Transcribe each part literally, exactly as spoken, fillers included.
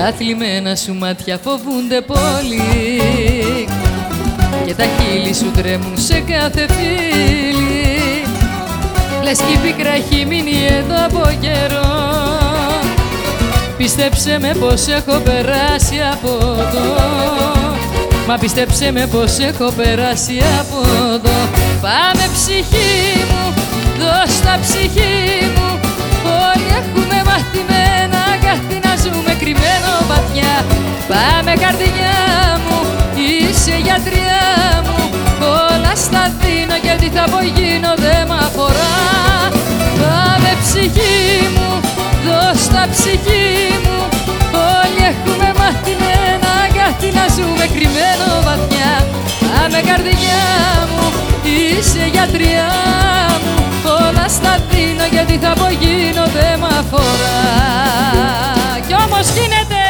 Τα θλιμμένα σου μάτια φοβούνται πολύ και τα χείλη σου τρέμουν σε κάθε φίλη. Λες κι η πίκρα έχει μείνει εδώ από καιρό. Πίστεψε με πως έχω περάσει από εδώ. Μα πίστεψε με πως έχω περάσει από εδώ. Πάμε ψυχή μου, δώσ' τα ψυχή μου. Όλοι έχουμε μαθημένα αγάπη να ζούμε κρυμμένο βαθιά. Πάμε καρδιά μου, είσαι γιατριά μου. Όλα στα δίνω και τι θα πω γίνω δε μ' αφορά. Πάμε ψυχή μου, δώσ' τα ψυχή μου. Όλοι έχουμε μαθημένα αγάπη να ζούμε κρυμμένο βαθιά. Πάμε καρδιά μου, είσαι γιατριά μου. Όλα στα δίνω γιατί θα πω γίνω δε μ' αφορά. Κι όμως γίνεται.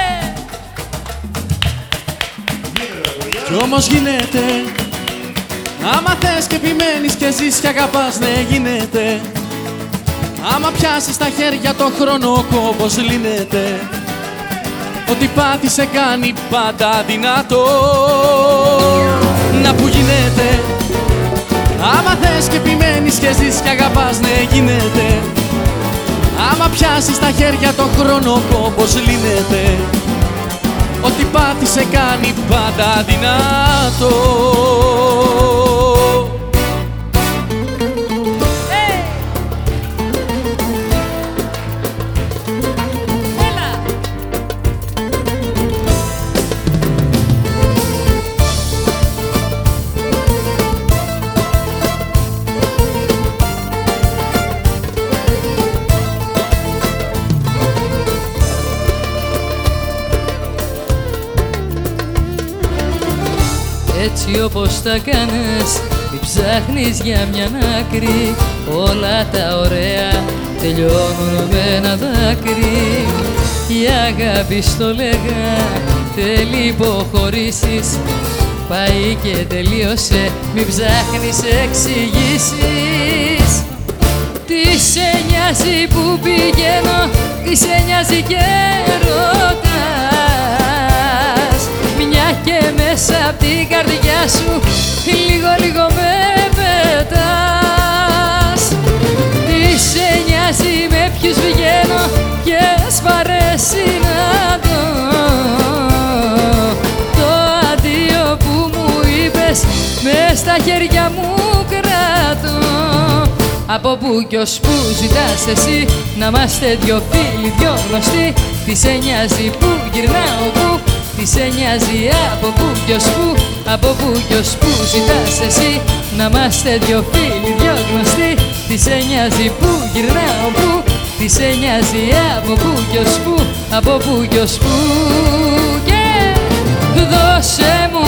Κι όμως γίνεται. Άμα θες και επιμένεις και ζεις και αγαπάς, ναι γίνεται. Άμα πιάσεις τα χέρια το χρόνο ο κόμπος λύνεται. Ότι πάτη σε κάνει πάντα δυνατό. Να που γίνεται. Άμα θες και επιμένεις και ζεις και αγαπάς, ναι γίνεται. Άμα πιάσεις τα χέρια το χρόνο ο κόμπος λύνεται. Ότι πάτη σε κάνει πάντα δυνατό. Έτσι όπως τα κάνες, μη ψάχνεις για μια άκρη. Όλα τα ωραία τελειώνουν με ένα δάκρυ. Η αγάπη στο λέγα θέλει υποχωρήσεις. Πάει και τελείωσε, μη ψάχνεις εξηγήσεις. Τι σε νοιάζει που πηγαίνω, τι σε νοιάζει και ρωτάς. Μια και μέσα απ' την καρδιά σου λίγο λίγο με πετάς. Τι σε νοιάζει με ποιους βγαίνω, ποιες παρέσει να δω. Το αντίο που μου είπες μες στα χέρια μου κρατώ. Από που κι ως που ζητάς εσύ να είμαστε δυο φίλοι, δυο γνωστοί. Τι σε νοιάζει που γυρνάω που, τι σε νοιάζει από που κι ως που, από που κι ως που ζητάς εσύ να είμαστε δυο φίλοι, δυο γνωστοί. Τι σε νοιάζει που γυρνάω που, τι σε νοιάζει από που κι ως που, από που κι ως που. Και δώσε μου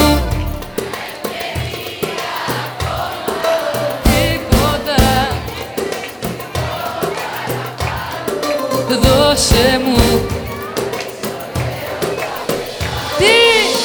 τίποτα, δώσε μου. Τι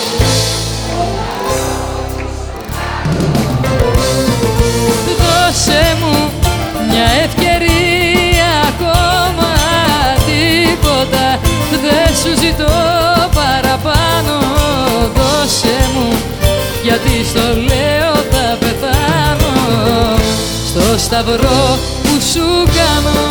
δώσε μου μια ευκαιρία ακόμα, τίποτα δεν σου ζητώ παραπάνω. Δώσε μου γιατί στο λέω θα πεθάνω στο σταυρό που σου κάνω.